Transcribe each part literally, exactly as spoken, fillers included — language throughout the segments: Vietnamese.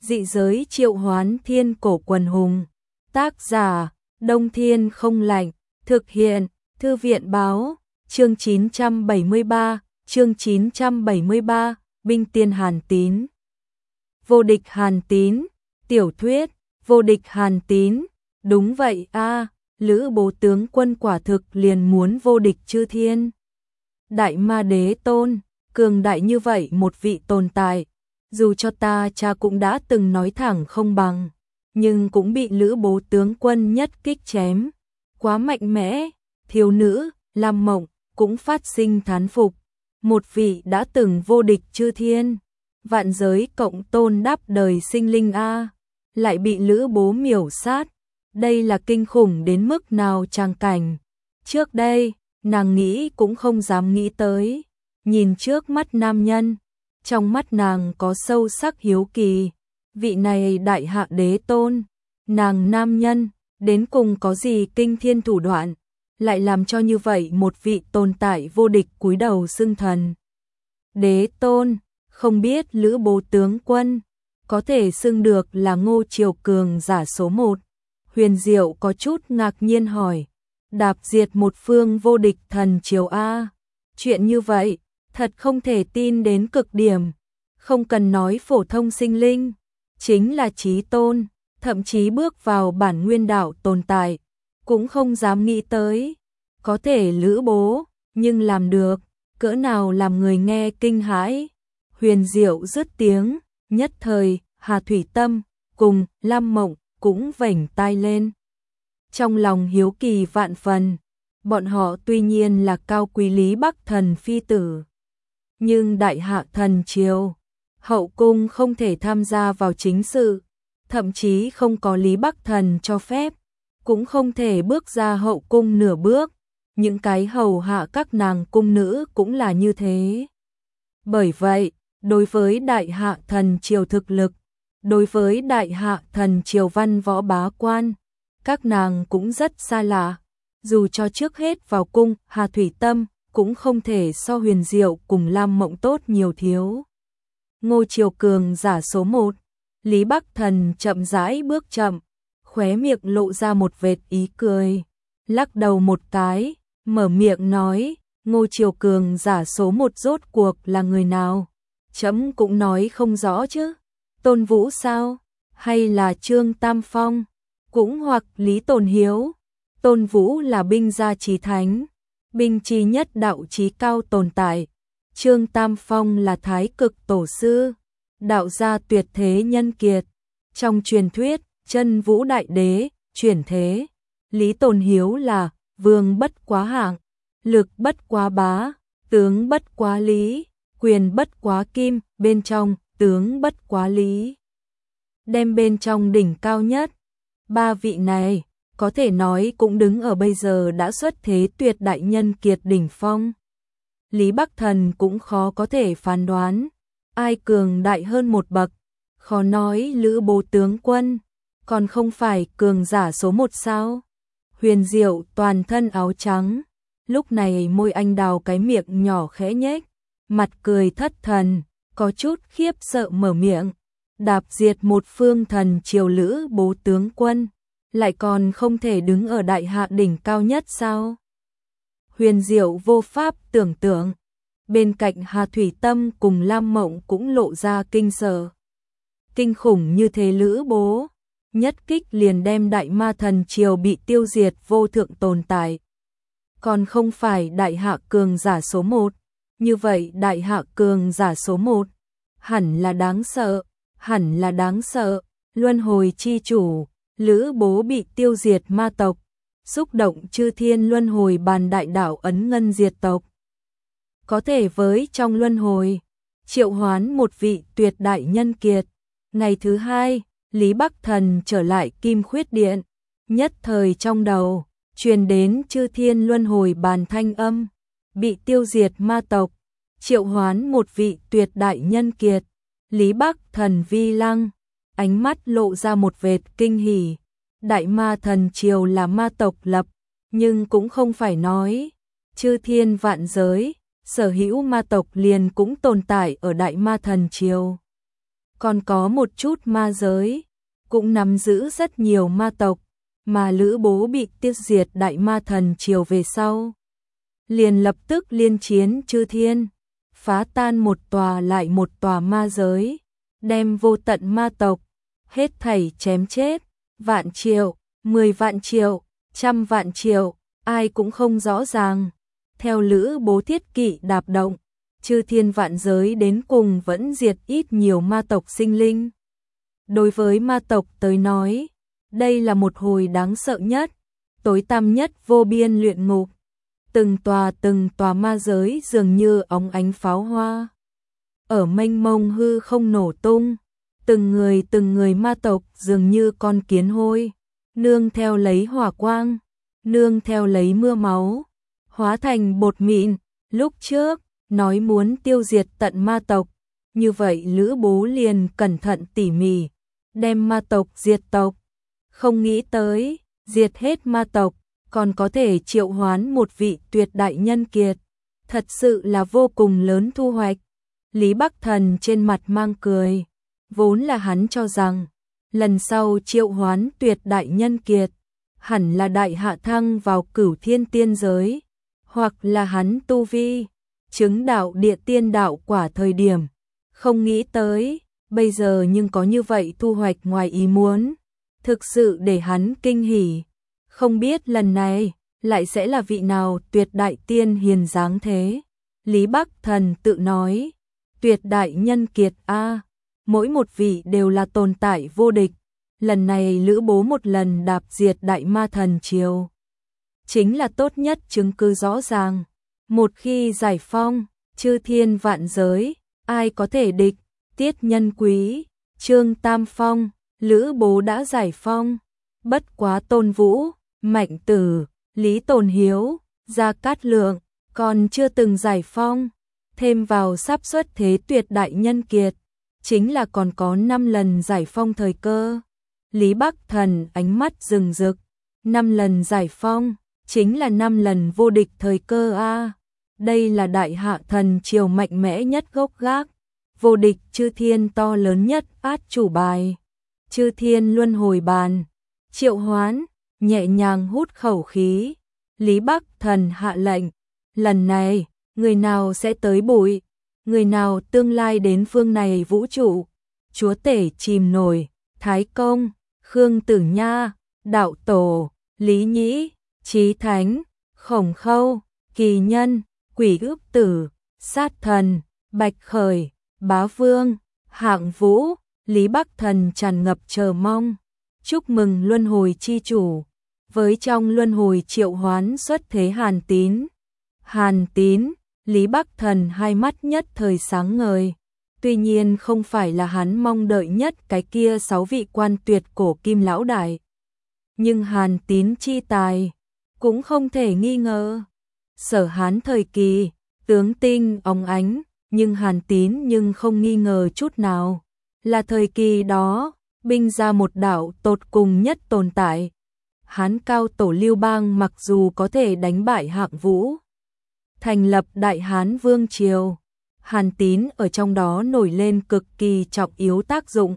Dị giới triệu hoán thiên cổ quần hùng. Tác giả, Đông Thiên không lạnh. Thực hiện, Thư viện báo. Chương chín trăm bảy mươi ba, chương chín trăm bảy mươi ba, Binh tiên Hàn Tín. Vô địch Hàn Tín, tiểu thuyết, vô địch Hàn Tín. Đúng vậy a, Lữ Bố tướng quân quả thực liền muốn vô địch chư thiên. Đại ma đế tôn, cường đại như vậy một vị tồn tại, dù cho ta cha cũng đã từng nói thẳng không bằng, nhưng cũng bị Lữ Bố tướng quân nhất kích chém. Quá mạnh mẽ, thiếu nữ, Lam Mộng, cũng phát sinh thán phục. Một vị đã từng vô địch chư thiên, vạn giới cộng tôn đáp đời sinh linh a, lại bị Lữ Bố miểu sát. Đây là kinh khủng đến mức nào tràng cảnh. Trước đây, nàng nghĩ cũng không dám nghĩ tới. Nhìn trước mắt nam nhân, trong mắt nàng có sâu sắc hiếu kỳ. Vị này đại hạ đế tôn, nàng nam nhân, đến cùng có gì kinh thiên thủ đoạn, lại làm cho như vậy một vị tồn tại vô địch cúi đầu xưng thần. Đế tôn, không biết Lữ Bố tướng quân, có thể xưng được là Ngô Triều cường giả số một. Huyền Diệu có chút ngạc nhiên hỏi, đạp diệt một phương vô địch thần triều a, chuyện như vậy, thật không thể tin đến cực điểm. Không cần nói phổ thông sinh linh, chính là chí tôn, thậm chí bước vào bản nguyên đạo tồn tại, cũng không dám nghĩ tới. Có thể Lữ Bố, nhưng làm được, cỡ nào làm người nghe kinh hãi. Huyền Diệu dứt tiếng, nhất thời, Hà Thủy Tâm, cùng Lam Mộng, cũng vểnh tai lên. Trong lòng hiếu kỳ vạn phần, bọn họ tuy nhiên là cao quý Lý Bắc thần phi tử, nhưng đại hạ thần triều, hậu cung không thể tham gia vào chính sự, thậm chí không có Lý Bắc thần cho phép, cũng không thể bước ra hậu cung nửa bước. Những cái hầu hạ các nàng cung nữ cũng là như thế. Bởi vậy, đối với đại hạ thần triều thực lực, đối với đại hạ thần triều văn võ bá quan, các nàng cũng rất xa lạ. Dù cho trước hết vào cung, Hà Thủy Tâm cũng không thể so Huyền Diệu cùng Lam Mộng tốt nhiều thiếu. Ngô Triều cường giả số một, Lý Bắc thần chậm rãi bước chậm, khóe miệng lộ ra một vệt ý cười, lắc đầu một cái, mở miệng nói, Ngô Triều cường giả số một rốt cuộc là người nào? Chấm cũng nói không rõ chứ. Tôn Vũ sao? Hay là Trương Tam Phong? Cũng hoặc Lý Tồn Hiếu? Tôn Vũ là binh gia chí thánh, binh chi nhất đạo chí cao tồn tại. Trương Tam Phong là thái cực tổ sư, đạo gia tuyệt thế nhân kiệt. Trong truyền thuyết, chân vũ đại đế, chuyển thế. Lý Tồn Hiếu là vương bất quá hạng, lực bất quá bá, tướng bất quá lý, quyền bất quá kim, bên trong, tướng bất quá lý. Đem bên trong đỉnh cao nhất. Ba vị này, có thể nói cũng đứng ở bây giờ đã xuất thế tuyệt đại nhân kiệt đỉnh phong. Lý Bắc thần cũng khó có thể phán đoán, ai cường đại hơn một bậc. Khó nói Lữ Bố tướng quân, còn không phải cường giả số một sao? Huyền Diệu toàn thân áo trắng, lúc này môi anh đào cái miệng nhỏ khẽ nhếch, mặt cười thất thần, có chút khiếp sợ mở miệng, đạp diệt một phương thần triều Lữ Bố tướng quân, lại còn không thể đứng ở đại hạ đỉnh cao nhất sao? Huyền Diệu vô pháp tưởng tượng, bên cạnh Hà Thủy Tâm cùng Lam Mộng cũng lộ ra kinh sợ. Kinh khủng như thế Lữ Bố, nhất kích liền đem đại ma thần triều bị tiêu diệt vô thượng tồn tại. Còn không phải đại hạ cường giả số một, như vậy đại hạ cường giả số một, hẳn là đáng sợ, hẳn là đáng sợ. Luân hồi chi chủ, Lữ Bố bị tiêu diệt ma tộc, xúc động chư thiên luân hồi bàn đại đạo ấn ngân diệt tộc. Có thể với trong luân hồi, triệu hoán một vị tuyệt đại nhân kiệt. Ngày thứ hai, Lý Bắc thần trở lại Kim Khuyết Điện, nhất thời trong đầu, truyền đến chư thiên luân hồi bàn thanh âm, bị tiêu diệt ma tộc, triệu hoán một vị tuyệt đại nhân kiệt. Lý Bắc thần vi lăng, ánh mắt lộ ra một vệt kinh hỉ. Đại ma thần triều là ma tộc lập, nhưng cũng không phải nói chư thiên vạn giới, sở hữu ma tộc liền cũng tồn tại ở đại ma thần triều. còn có một chút ma giới, cũng nắm giữ rất nhiều ma tộc, mà Lữ Bố bị tiêu diệt Đại Ma Thần Triều về sau, liền lập tức liên chiến chư thiên, phá tan một tòa lại một tòa ma giới, đem vô tận ma tộc, hết thảy chém chết, vạn triệu, mười vạn triệu, trăm vạn triệu, ai cũng không rõ ràng. Theo Lữ Bố thiết kỵ đạp động, chư thiên vạn giới đến cùng vẫn diệt ít nhiều ma tộc sinh linh. Đối với ma tộc tới nói, đây là một hồi đáng sợ nhất, tối tăm nhất vô biên luyện ngục. Từng tòa từng tòa ma giới dường như óng ánh pháo hoa, ở mênh mông hư không nổ tung, từng người từng người ma tộc dường như con kiến hôi, nương theo lấy hỏa quang, nương theo lấy mưa máu, hóa thành bột mịn. Lúc trước, nói muốn tiêu diệt tận ma tộc, như vậy Lữ Bố liền cẩn thận tỉ mỉ, đem ma tộc diệt tộc. Không nghĩ tới, diệt hết ma tộc, còn có thể triệu hoán một vị tuyệt đại nhân kiệt. Thật sự là vô cùng lớn thu hoạch. Lý Bắc Thần trên mặt mang cười, vốn là hắn cho rằng, lần sau triệu hoán tuyệt đại nhân kiệt, hẳn là đại hạ thăng vào cửu thiên tiên giới, hoặc là hắn tu vi, chứng đạo địa tiên đạo quả thời điểm. Không nghĩ tới, bây giờ nhưng có như vậy thu hoạch ngoài ý muốn, thực sự để hắn kinh hỉ. Không biết lần này, lại sẽ là vị nào tuyệt đại tiên hiền dáng thế. Lý Bắc Thần tự nói, tuyệt đại nhân kiệt a, mỗi một vị đều là tồn tại vô địch. Lần này Lữ Bố một lần đạp diệt Đại Ma Thần Triều, chính là tốt nhất chứng cứ rõ ràng. Một khi giải phong, chư thiên vạn giới, ai có thể địch. Tiết Nhân Quý, Trương Tam Phong, Lữ Bố đã giải phong. Bất quá Tôn Vũ, Mạnh Tử, Lý Tồn Hiếu, Gia Cát Lượng còn chưa từng giải phong. Thêm vào sắp xuất thế tuyệt đại nhân kiệt, chính là còn có năm lần giải phong thời cơ. Lý Bắc Thần ánh mắt rừng rực, năm lần giải phong, chính là năm lần vô địch thời cơ a. Đây là Đại Hạ Thần Triều mạnh mẽ nhất gốc gác, vô địch chư thiên to lớn nhất át chủ bài. Chư thiên luân hồi bàn, triệu hoán, nhẹ nhàng hút khẩu khí. Lý Bắc Thần hạ lệnh, lần này, người nào sẽ tới bụi, người nào tương lai đến phương này vũ trụ. Chúa tể chìm nổi, Thái Công, Khương Tử Nha, Đạo Tổ, Lý Nhĩ, Chí Thánh, Khổng Khâu, Kỳ Nhân, Quỷ Ước Tử, Sát Thần, Bạch Khởi, Bá Vương, Hạng Vũ. Lý Bắc Thần tràn ngập chờ mong, chúc mừng luân hồi chi chủ. Với trong luân hồi triệu hoán xuất thế Hàn Tín. Hàn Tín, Lý Bắc Thần hai mắt nhất thời sáng ngời. Tuy nhiên không phải là hắn mong đợi nhất cái kia sáu vị quan tuyệt cổ kim lão đại. Nhưng Hàn Tín chi tài, cũng không thể nghi ngờ. Sở Hán thời kỳ, tướng tinh óng ánh, nhưng Hàn Tín nhưng không nghi ngờ chút nào. Là thời kỳ đó, binh ra một đạo tột cùng nhất tồn tại. Hán cao tổ Lưu Bang mặc dù có thể đánh bại Hạng Vũ, thành lập Đại Hán Vương Triều, Hàn Tín ở trong đó nổi lên cực kỳ trọng yếu tác dụng.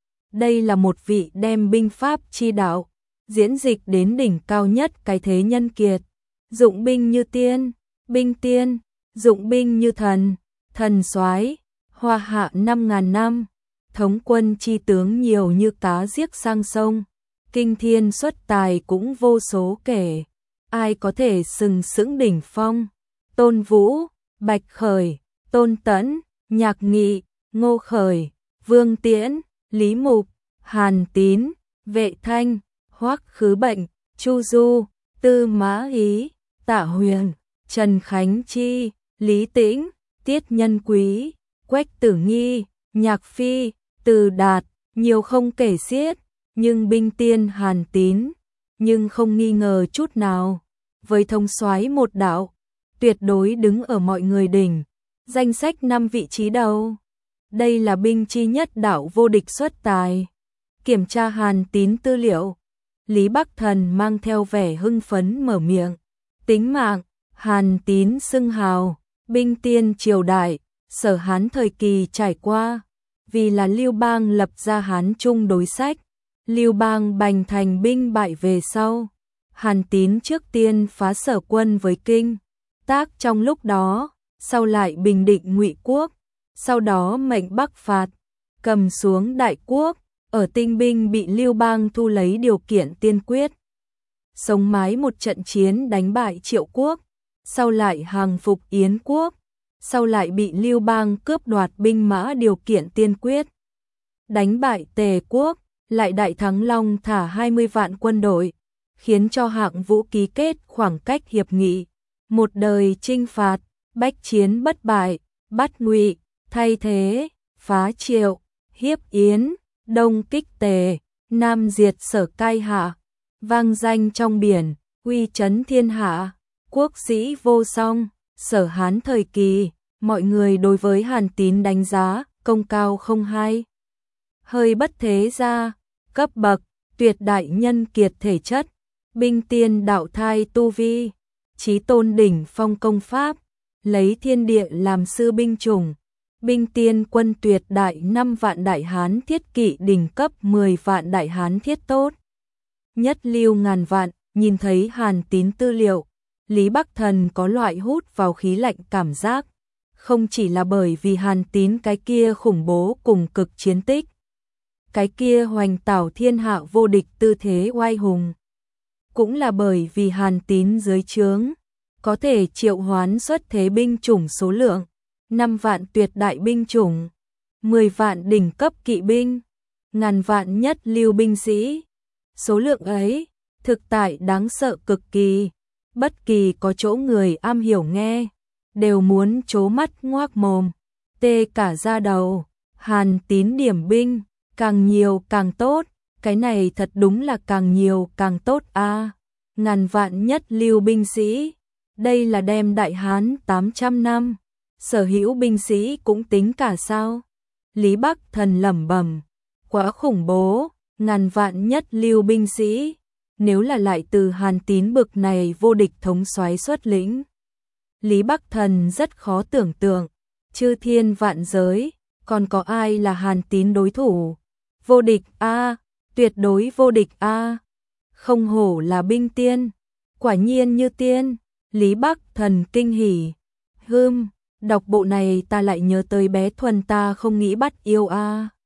Đây là một vị đem binh pháp chi đạo, diễn dịch đến đỉnh cao nhất cái thế nhân kiệt. Dụng binh như tiên, binh tiên, dụng binh như thần, thần soái, hoa hạ năm ngàn năm, thống quân chi tướng nhiều như cá giết sang sông, kinh thiên xuất tài cũng vô số kể, ai có thể sừng sững đỉnh phong. Tôn Vũ, Bạch Khởi, Tôn Tẫn, Nhạc Nghị, Ngô Khởi, Vương Tiễn, Lý Mục, Hàn Tín, Vệ Thanh, Hoắc Khứ Bệnh, Chu Du, Tư Mã Ý, Tạ Huyền, Trần Khánh Chi, Lý Tĩnh, Tiết Nhân Quý, Quách Tử Nghi, Nhạc Phi, Từ Đạt, nhiều không kể xiết. Nhưng binh tiên Hàn Tín, nhưng không nghi ngờ chút nào, với thông soái một đạo, tuyệt đối đứng ở mọi người đỉnh, danh sách năm vị trí đầu. Đây là binh chi nhất đạo vô địch xuất tài. Kiểm tra Hàn Tín tư liệu, Lý Bắc Thần mang theo vẻ hưng phấn mở miệng. Tính mạng, Hàn Tín xưng hào, binh tiên triều đại, Sở Hán thời kỳ trải qua, vì là Lưu Bang lập ra Hán Trung đối sách. Lưu Bang bành thành binh bại về sau. Hàn Tín trước tiên phá Sở quân với Kinh Tác trong lúc đó, sau lại bình định Ngụy quốc, sau đó mệnh Bắc phạt, cầm xuống Đại quốc, ở Tinh binh bị Lưu Bang thu lấy điều kiện tiên quyết. Sống mái một trận chiến đánh bại Triệu quốc, sau lại hàng phục Yến quốc, sau lại bị Lưu Bang cướp đoạt binh mã điều kiện tiên quyết. Đánh bại Tề quốc, lại đại thắng Long thả hai mươi vạn quân đội, khiến cho Hạng Vũ ký kết khoảng cách hiệp nghị, một đời chinh phạt, bách chiến bất bại, bắt Ngụy, thay thế, phá Triệu, hiếp Yến, đông kích Tề, nam diệt Sở cai hạ, vang danh trong biển, uy chấn thiên hạ, quốc sĩ vô song. Sở Hán thời kỳ, mọi người đối với Hàn Tín đánh giá công cao không hai, hơi bất thế gia, cấp bậc, tuyệt đại nhân kiệt thể chất, binh tiên đạo thai tu vi, chí tôn đỉnh phong công pháp, lấy thiên địa làm sư binh chủng, binh tiên quân tuyệt đại năm vạn đại hán thiết kỵ đỉnh cấp mười vạn đại hán thiết tốt, nhất lưu ngàn vạn. Nhìn thấy Hàn Tín tư liệu, Lý Bắc Thần có loại hút vào khí lạnh cảm giác, không chỉ là bởi vì Hàn Tín cái kia khủng bố cùng cực chiến tích, cái kia hoành tảo thiên hạ vô địch tư thế oai hùng, cũng là bởi vì Hàn Tín dưới trướng có thể triệu hoán xuất thế binh chủng số lượng năm vạn tuyệt đại binh chủng, mười vạn đỉnh cấp kỵ binh, ngàn vạn nhất lưu binh sĩ. Số lượng ấy thực tại đáng sợ cực kỳ, bất kỳ có chỗ người am hiểu nghe đều muốn trố mắt ngoác mồm, tê cả da đầu. Hàn Tín điểm binh càng nhiều càng tốt, cái này thật đúng là càng nhiều càng tốt a. À, ngàn vạn nhất lưu binh sĩ, đây là đem Đại Hán tám trăm năm sở hữu binh sĩ cũng tính cả sao? Lý Bắc Thần lẩm bẩm, quá khủng bố, ngàn vạn nhất lưu binh sĩ, nếu là lại từ Hàn Tín bực này vô địch thống soái xuất lĩnh, Lý Bắc Thần rất khó tưởng tượng, chư thiên vạn giới, còn có ai là Hàn Tín đối thủ? Vô địch a, tuyệt đối vô địch a. Không hổ là binh tiên, quả nhiên như tiên. Lý Bắc Thần kinh hỉ. Hừm, đọc bộ này ta lại nhớ tới bé Thuần ta không nghĩ bắt yêu a.